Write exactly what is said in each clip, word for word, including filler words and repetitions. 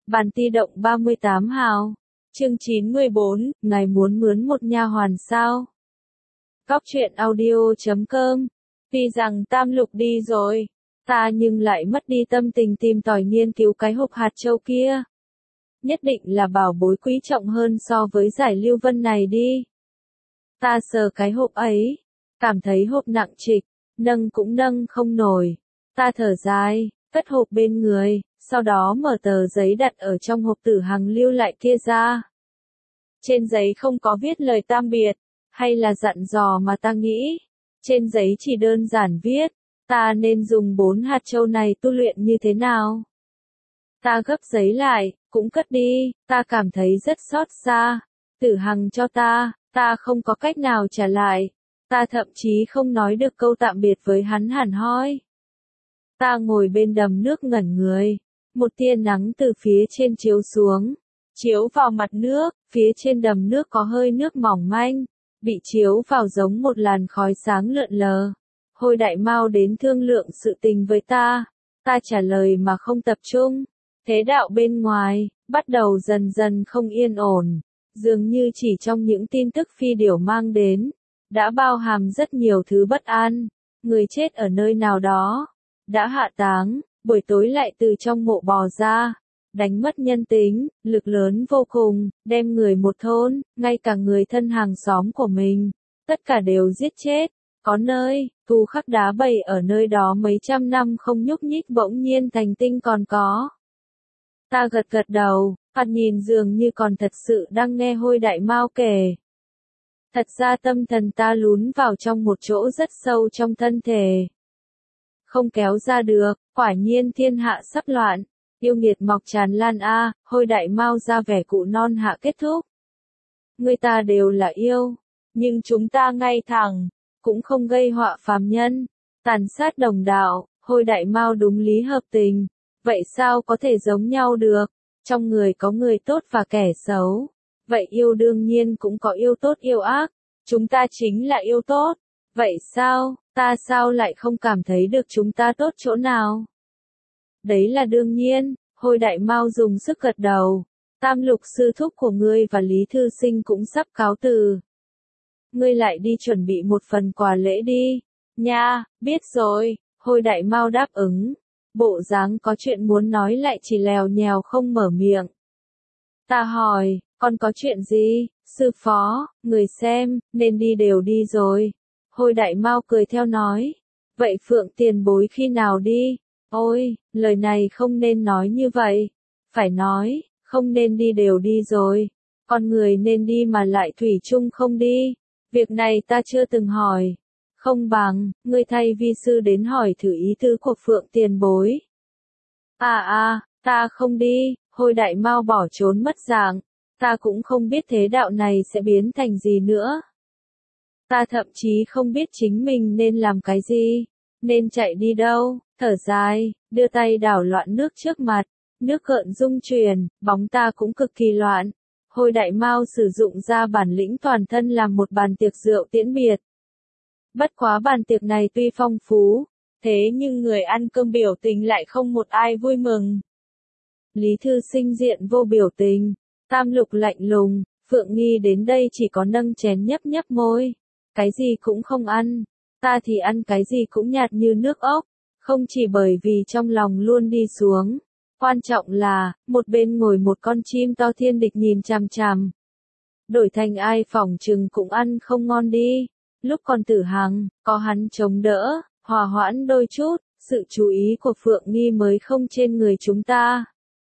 Bàn ti động ba mươi tám hào. Chương chín mươi bốn, ngài muốn mướn một nha hoàn sao? Góc truyện audio chấm com. Tuy rằng Tam Lục đi rồi, ta nhưng lại mất đi tâm tình tìm tòi nghiên cứu cái hộp hạt châu kia. Nhất định là bảo bối quý trọng hơn so với giải lưu vân này đi. Ta sờ cái hộp ấy, cảm thấy hộp nặng trịch, nâng cũng nâng không nổi. Ta thở dài, cất hộp bên người, sau đó mở tờ giấy đặt ở trong hộp Tử Hằng lưu lại kia ra. Trên giấy không có viết lời tạm biệt, hay là dặn dò mà ta nghĩ. Trên giấy chỉ đơn giản viết, ta nên dùng bốn hạt châu này tu luyện như thế nào. Ta gấp giấy lại, cũng cất đi, ta cảm thấy rất xót xa. Tử Hằng cho ta, ta không có cách nào trả lại. Ta thậm chí không nói được câu tạm biệt với hắn hẳn hoi. Ta ngồi bên đầm nước ngẩn người. Một tia nắng từ phía trên chiếu xuống, chiếu vào mặt nước, phía trên đầm nước có hơi nước mỏng manh, bị chiếu vào giống một làn khói sáng lượn lờ. Hồi Đại Mao đến thương lượng sự tình với ta, ta trả lời mà không tập trung. Thế đạo bên ngoài, bắt đầu dần dần không yên ổn, dường như chỉ trong những tin tức phi điểu mang đến, đã bao hàm rất nhiều thứ bất an. Người chết ở nơi nào đó, đã hạ táng, buổi tối lại từ trong mộ bò ra, đánh mất nhân tính, lực lớn vô cùng, đem người một thôn, ngay cả người thân hàng xóm của mình, tất cả đều giết chết. Có nơi, thu khắc đá bầy ở nơi đó mấy trăm năm không nhúc nhích bỗng nhiên thành tinh còn có. Ta gật gật đầu, thoạt nhìn dường như còn thật sự đang nghe Hôi Đại Mao kể. Thật ra tâm thần ta lún vào trong một chỗ rất sâu trong thân thể. Không kéo ra được, quả nhiên thiên hạ sắp loạn, yêu nghiệt mọc tràn lan a. À, Hôi Đại Mao ra vẻ cụ non hạ kết thúc. Người ta đều là yêu, nhưng chúng ta ngay thẳng, cũng không gây họa phàm nhân, tàn sát đồng đạo. Hôi Đại Mao đúng lý hợp tình, vậy sao có thể giống nhau được? Trong người có người tốt và kẻ xấu, vậy yêu đương nhiên cũng có yêu tốt yêu ác, chúng ta chính là yêu tốt. Vậy sao, ta sao lại không cảm thấy được chúng ta tốt chỗ nào? Đấy là đương nhiên. Hôi Đại Mao dùng sức gật đầu. Tam Lục sư thúc của ngươi và Lý Thư Sinh cũng sắp cáo từ. Ngươi lại đi chuẩn bị một phần quà lễ đi. Nha, biết rồi. Hôi Đại Mao đáp ứng. Bộ dáng có chuyện muốn nói lại chỉ lèo nhèo không mở miệng. Ta hỏi, còn có chuyện gì? Sư phó, người xem, nên đi đều đi rồi. Hôi Đại Mao cười theo nói. Vậy Phượng tiền bối khi nào đi? Ôi, lời này không nên nói như vậy. Phải nói, không nên đi đều đi rồi. Con người nên đi mà lại thủy chung không đi. Việc này ta chưa từng hỏi. Không bằng, ngươi thay vi sư đến hỏi thử ý tứ của Phượng tiền bối. À à, ta không đi. Hôi Đại Mao bỏ trốn mất dạng. Ta cũng không biết thế đạo này sẽ biến thành gì nữa. Ta thậm chí không biết chính mình nên làm cái gì, nên chạy đi đâu. Thở dài, đưa tay đảo loạn nước trước mặt, nước gợn rung chuyển, bóng ta cũng cực kỳ loạn. Hôi Đại Mao sử dụng ra bản lĩnh toàn thân làm một bàn tiệc rượu tiễn biệt. Bất quá bàn tiệc này tuy phong phú, thế nhưng người ăn cơm biểu tình lại không một ai vui mừng. Lý Thư Sinh diện vô biểu tình, Tam Lục lạnh lùng, Phượng Nghi đến đây chỉ có nâng chén nhấp nhấp môi, cái gì cũng không ăn, ta thì ăn cái gì cũng nhạt như nước ốc, không chỉ bởi vì trong lòng luôn đi xuống, quan trọng là, một bên ngồi một con chim to thiên địch nhìn chằm chằm. Đổi thành ai phỏng chừng cũng ăn không ngon đi, lúc còn Tử Hằng, có hắn chống đỡ, hòa hoãn đôi chút, sự chú ý của Phượng Nghi mới không trên người chúng ta.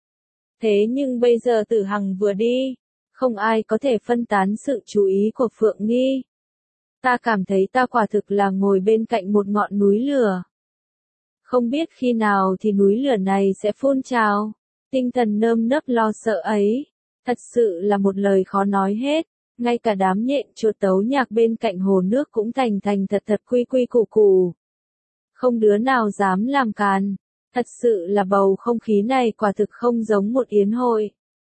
Thế nhưng bây giờ Tử Hằng vừa đi, không ai có thể phân tán sự chú ý của Phượng Nghi. Ta cảm thấy ta quả thực là ngồi bên cạnh một ngọn núi lửa. Không biết khi nào thì núi lửa này sẽ phun trào. Tinh thần nơm nớp lo sợ ấy, thật sự là một lời khó nói hết. Ngay cả đám nhện chuột tấu nhạc bên cạnh hồ nước cũng thành thành thật thật quy quy củ củ. Không đứa nào dám làm càn. Thật sự là bầu không khí này quả thực không giống một yến hội.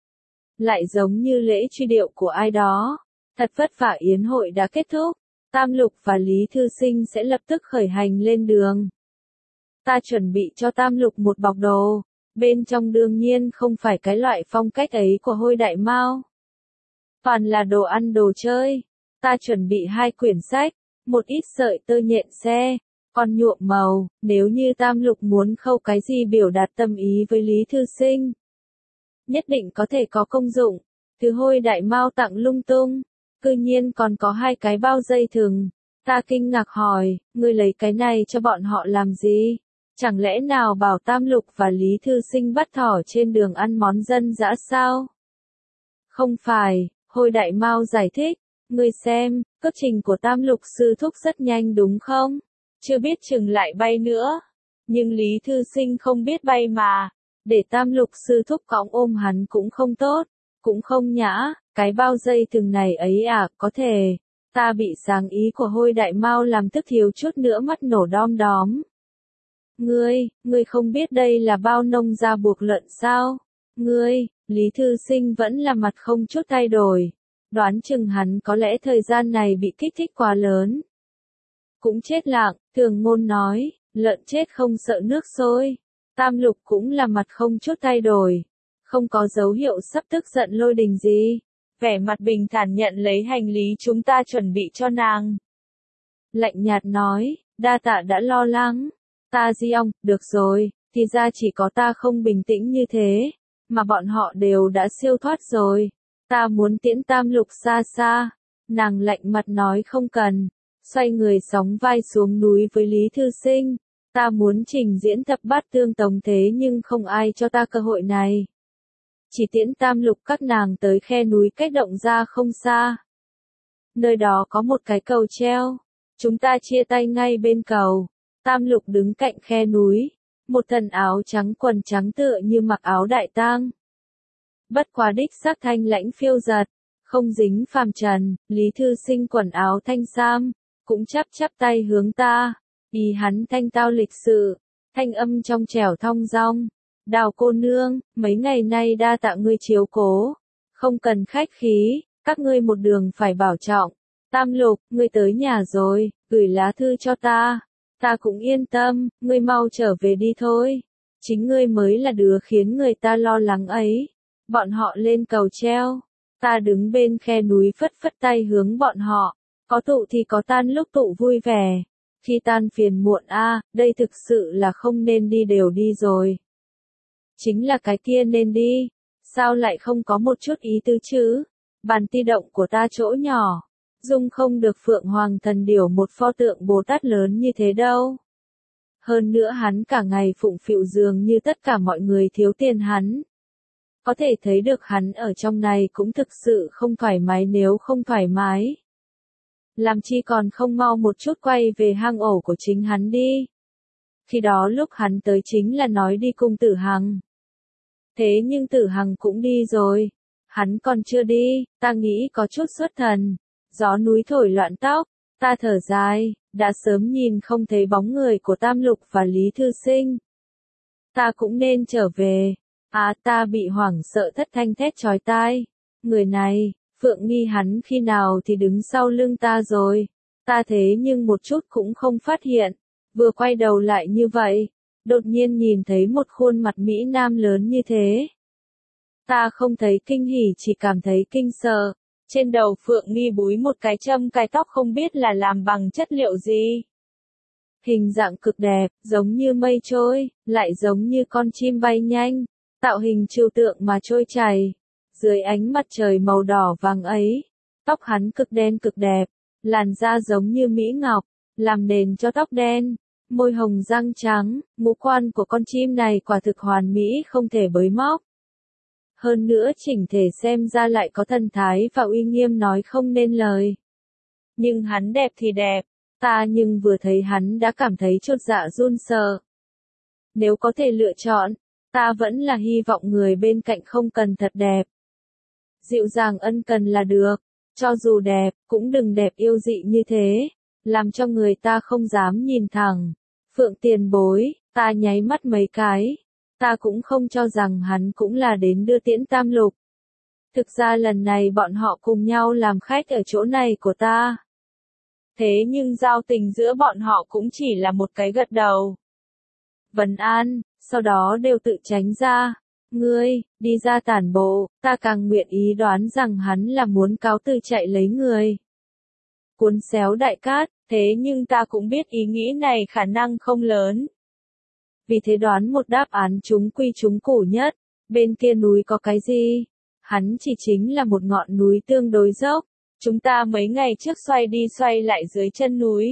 Lại giống như lễ truy điệu của ai đó. Thật vất vả yến hội đã kết thúc. Tam Lục và Lý Thư Sinh sẽ lập tức khởi hành lên đường. Ta chuẩn bị cho Tam Lục một bọc đồ. Bên trong đương nhiên không phải cái loại phong cách ấy của Hôi Đại Mao. Toàn là đồ ăn đồ chơi. Ta chuẩn bị hai quyển sách, một ít sợi tơ nhện xe, con nhuộm màu, nếu như Tam Lục muốn khâu cái gì biểu đạt tâm ý với Lý Thư Sinh. Nhất định có thể có công dụng. Từ Hôi Đại Mao tặng lung tung, cư nhiên còn có hai cái bao dây thừng. Ta kinh ngạc hỏi, ngươi lấy cái này cho bọn họ làm gì? Chẳng lẽ nào bảo Tam Lục và Lý Thư Sinh bắt thỏ trên đường ăn món dân dã sao? Không phải, Hôi Đại Mao giải thích, ngươi xem, cước trình của Tam Lục sư thúc rất nhanh đúng không? Chưa biết chừng lại bay nữa. Nhưng Lý Thư Sinh không biết bay mà, để Tam Lục sư thúc cõng ôm hắn cũng không tốt, cũng không nhã, cái bao dây thừng này ấy à, có thể. Ta bị sáng ý của Hôi Đại Mao làm tức thiếu chút nữa mắt nổ đom đóm. Ngươi, ngươi không biết đây là bao nông gia buộc lợn sao? Ngươi, Lý Thư Sinh vẫn là mặt không chút thay đổi. Đoán chừng hắn có lẽ thời gian này bị kích thích quá lớn. Cũng chết lặng, Thường Ngôn nói, lợn chết không sợ nước sôi. Tam Lục cũng là mặt không chút thay đổi. Không có dấu hiệu sắp tức giận lôi đình gì. Vẻ mặt bình thản nhận lấy hành lý chúng ta chuẩn bị cho nàng. Lạnh nhạt nói, đa tạ đã lo lắng. Ta Di ông, được rồi, thì ra chỉ có ta không bình tĩnh như thế, mà bọn họ đều đã siêu thoát rồi. Ta muốn tiễn Tam Lục xa xa. Nàng lạnh mặt nói không cần, xoay người sóng vai xuống núi với Lý Thư Sinh. Ta muốn trình diễn thập bát tương tống thế nhưng không ai cho ta cơ hội này. Chỉ tiễn Tam Lục các nàng tới khe núi cách động ra không xa. Nơi đó có một cái cầu treo. Chúng ta chia tay ngay bên cầu. Tam Lục đứng cạnh khe núi. Một thân áo trắng quần trắng tựa như mặc áo đại tang. Bất quá đích xác thanh lãnh phiêu giật. Không dính phàm trần. Lý Thư Sinh quần áo thanh sam. Cũng chắp chắp tay hướng ta. Ý hắn thanh tao lịch sự. Thanh âm trong trẻo thong dong. Đào cô nương, mấy ngày nay đa tạ ngươi chiếu cố. Không cần khách khí, các ngươi một đường phải bảo trọng. Tam Lục, ngươi tới nhà rồi, gửi lá thư cho ta. Ta cũng yên tâm, ngươi mau trở về đi thôi. Chính ngươi mới là đứa khiến người ta lo lắng ấy. Bọn họ lên cầu treo. Ta đứng bên khe núi phất phất tay hướng bọn họ. Có tụ thì có tan lúc tụ vui vẻ. Khi tan phiền muộn a, đây thực sự là không nên đi đều đi rồi. Chính là cái kia nên đi. Sao lại không có một chút ý tứ chứ? Bàn ti động của ta chỗ nhỏ. Dung không được Phượng Hoàng Thần Điểu một pho tượng Bồ Tát lớn như thế đâu. Hơn nữa hắn cả ngày phụng phịu dường như tất cả mọi người thiếu tiền hắn. Có thể thấy được hắn ở trong này cũng thực sự không thoải mái nếu không thoải mái. Làm chi còn không mau một chút quay về hang ổ của chính hắn đi. Khi đó lúc hắn tới chính là nói đi cùng Tử Hằng. Thế nhưng Tử Hằng cũng đi rồi. Hắn còn chưa đi, ta nghĩ có chút xuất thần. Gió núi thổi loạn tóc, ta thở dài, đã sớm nhìn không thấy bóng người của Tam Lục và Lý Thư Sinh. Ta cũng nên trở về. À, ta bị hoảng sợ thất thanh thét chói tai. Người này, Phượng Nghi hắn khi nào thì đứng sau lưng ta rồi. Ta thế nhưng một chút cũng không phát hiện. Vừa quay đầu lại như vậy, đột nhiên nhìn thấy một khuôn mặt Mỹ Nam lớn như thế. Ta không thấy kinh hỉ chỉ cảm thấy kinh sợ. Trên đầu Phượng Nghi búi một cái châm cài tóc không biết là làm bằng chất liệu gì. Hình dạng cực đẹp, giống như mây trôi, lại giống như con chim bay nhanh. Tạo hình trừu tượng mà trôi chảy. Dưới ánh mặt trời màu đỏ vàng ấy, tóc hắn cực đen cực đẹp, làn da giống như mỹ ngọc, làm nền cho tóc đen. Môi hồng răng trắng, ngũ quan của con chim này quả thực hoàn mỹ không thể bới móc. Hơn nữa chỉnh thể xem ra lại có thần thái và uy nghiêm nói không nên lời. Nhưng hắn đẹp thì đẹp, ta nhưng vừa thấy hắn đã cảm thấy chột dạ run sợ. Nếu có thể lựa chọn, ta vẫn là hy vọng người bên cạnh không cần thật đẹp. Dịu dàng ân cần là được, cho dù đẹp, cũng đừng đẹp yêu dị như thế, làm cho người ta không dám nhìn thẳng. Phượng tiền bối, ta nháy mắt mấy cái, ta cũng không cho rằng hắn cũng là đến đưa tiễn Tam Lục. Thực ra lần này bọn họ cùng nhau làm khách ở chỗ này của ta. Thế nhưng giao tình giữa bọn họ cũng chỉ là một cái gật đầu. Vân an, sau đó đều tự tránh ra. Ngươi, đi ra tản bộ, ta càng nguyện ý đoán rằng hắn là muốn cáo từ chạy lấy người. Cuốn xéo đại cát, thế nhưng ta cũng biết ý nghĩ này khả năng không lớn. Vì thế đoán một đáp án trúng quy trúng củ nhất, bên kia núi có cái gì? Hắn chỉ chính là một ngọn núi tương đối dốc, chúng ta mấy ngày trước xoay đi xoay lại dưới chân núi.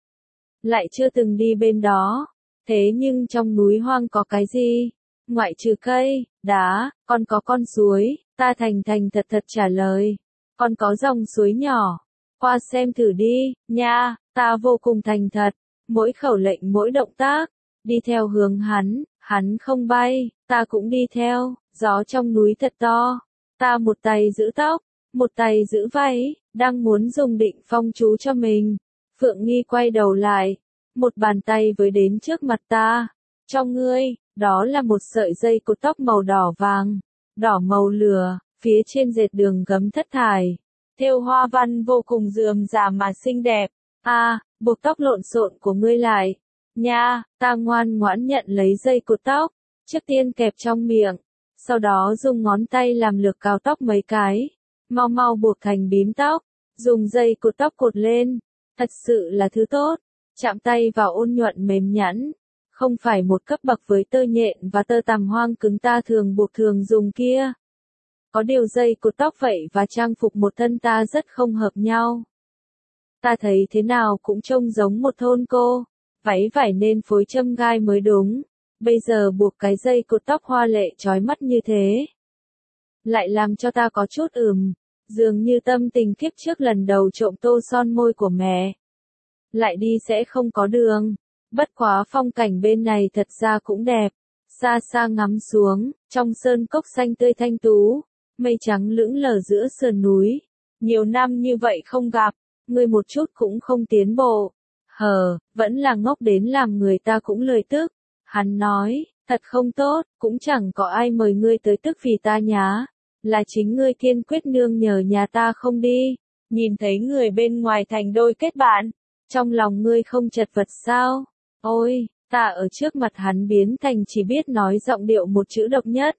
Lại chưa từng đi bên đó, thế nhưng trong núi hoang có cái gì? Ngoại trừ cây, đá, còn có con suối, ta thành thành thật thật trả lời. Còn có dòng suối nhỏ, qua xem thử đi, nha, ta vô cùng thành thật, mỗi khẩu lệnh mỗi động tác, đi theo hướng hắn, hắn không bay, ta cũng đi theo, gió trong núi thật to, ta một tay giữ tóc, một tay giữ váy, đang muốn dùng định phong chú cho mình. Phượng Nghi quay đầu lại, một bàn tay với đến trước mặt ta, cho ngươi, đó là một sợi dây cột tóc màu đỏ vàng, đỏ màu lửa, phía trên dệt đường gấm thất thải, thêu hoa văn vô cùng rườm rà mà xinh đẹp. A, à, buộc tóc lộn xộn của ngươi lại. Nha, ta ngoan ngoãn nhận lấy dây cột tóc, trước tiên kẹp trong miệng, sau đó dùng ngón tay làm lược cào tóc mấy cái, mau mau buộc thành bím tóc, dùng dây cột tóc cột lên, thật sự là thứ tốt, chạm tay vào ôn nhuận mềm nhẵn, không phải một cấp bậc với tơ nhện và tơ tằm hoang cứng ta thường buộc thường dùng kia. Có điều dây cột tóc vậy và trang phục một thân ta rất không hợp nhau. Ta thấy thế nào cũng trông giống một thôn cô, váy vải nên phối châm gai mới đúng, bây giờ buộc cái dây cột tóc hoa lệ chói mắt như thế. Lại làm cho ta có chút ừm, dường như tâm tình kiếp trước lần đầu trộm tô son môi của mẹ. Lại đi sẽ không có đường, bất quá phong cảnh bên này thật ra cũng đẹp, xa xa ngắm xuống, trong sơn cốc xanh tươi thanh tú, mây trắng lững lờ giữa sườn núi, nhiều năm như vậy không gặp, ngươi một chút cũng không tiến bộ. Hờ, vẫn là ngốc đến làm người ta cũng lười tức. Hắn nói, thật không tốt, cũng chẳng có ai mời ngươi tới tức vì ta nhá. Là chính ngươi kiên quyết nương nhờ nhà ta không đi. Nhìn thấy người bên ngoài thành đôi kết bạn, trong lòng ngươi không chật vật sao? Ôi, ta ở trước mặt hắn biến thành chỉ biết nói giọng điệu một chữ độc nhất.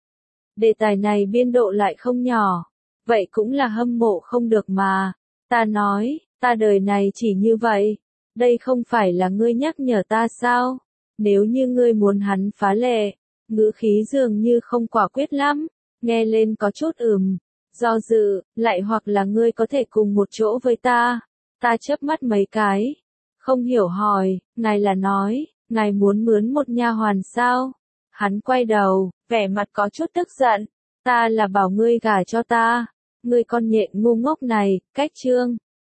Đề tài này biên độ lại không nhỏ, vậy cũng là hâm mộ không được mà. Ta nói, ta đời này chỉ như vậy. Đây không phải là ngươi nhắc nhở ta sao? Nếu như ngươi muốn hắn phá lệ, ngữ khí dường như không quả quyết lắm, nghe lên có chút ừm, do dự, lại hoặc là ngươi có thể cùng một chỗ với ta. Ta chớp mắt mấy cái, không hiểu hỏi, ngài là nói, ngài muốn mướn một nha hoàn sao? Hắn quay đầu, vẻ mặt có chút tức giận, ta là bảo ngươi gả cho ta, ngươi con nhện ngu ngốc này, cách chương.